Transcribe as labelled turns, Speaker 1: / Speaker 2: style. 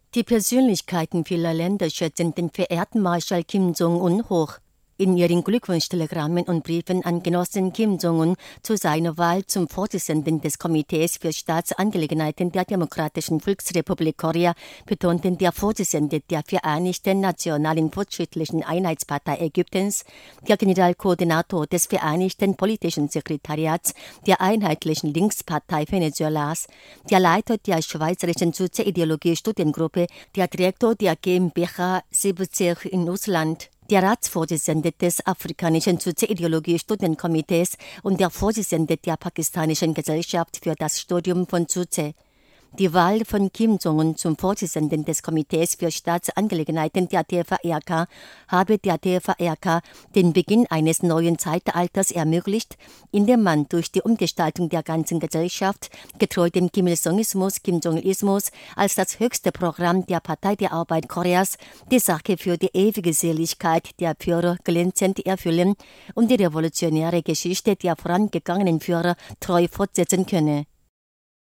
Speaker 1: Die Persönlichkeiten vieler Länder schätzen den verehrten Marschall Kim Jong-un hoch. In ihren Glückwunschtelegrammen und Briefen an Genossen Kim Jong-un zu seiner Wahl zum Vorsitzenden des Komitees für Staatsangelegenheiten der Demokratischen Volksrepublik Korea betonten der Vorsitzende der Vereinigten Nationalen Fortschrittlichen Einheitspartei Ägyptens, der Generalkoordinator des Vereinigten Politischen Sekretariats der Einheitlichen Linkspartei Venezuelas, der Leiter der Schweizerischen Sozialideologie-Studiengruppe, der Direktor der GmbH Sibirsk in Russland, der Ratsvorsitzende des Afrikanischen Sozialideologie-Studienkomitees und der Vorsitzende der pakistanischen Gesellschaft für das Studium von Sozi. Die Wahl von Kim Jong-un zum Vorsitzenden des Komitees für Staatsangelegenheiten der TVRK habe der TVRK den Beginn eines neuen Zeitalters ermöglicht, in dem man durch die Umgestaltung der ganzen Gesellschaft, getreu dem Kim Il-sungismus, Kim Jong-ilismus, als das höchste Programm der Partei der Arbeit Koreas die Sache für die ewige Seligkeit der Führer glänzend erfüllen und die revolutionäre Geschichte der vorangegangenen Führer treu fortsetzen könne.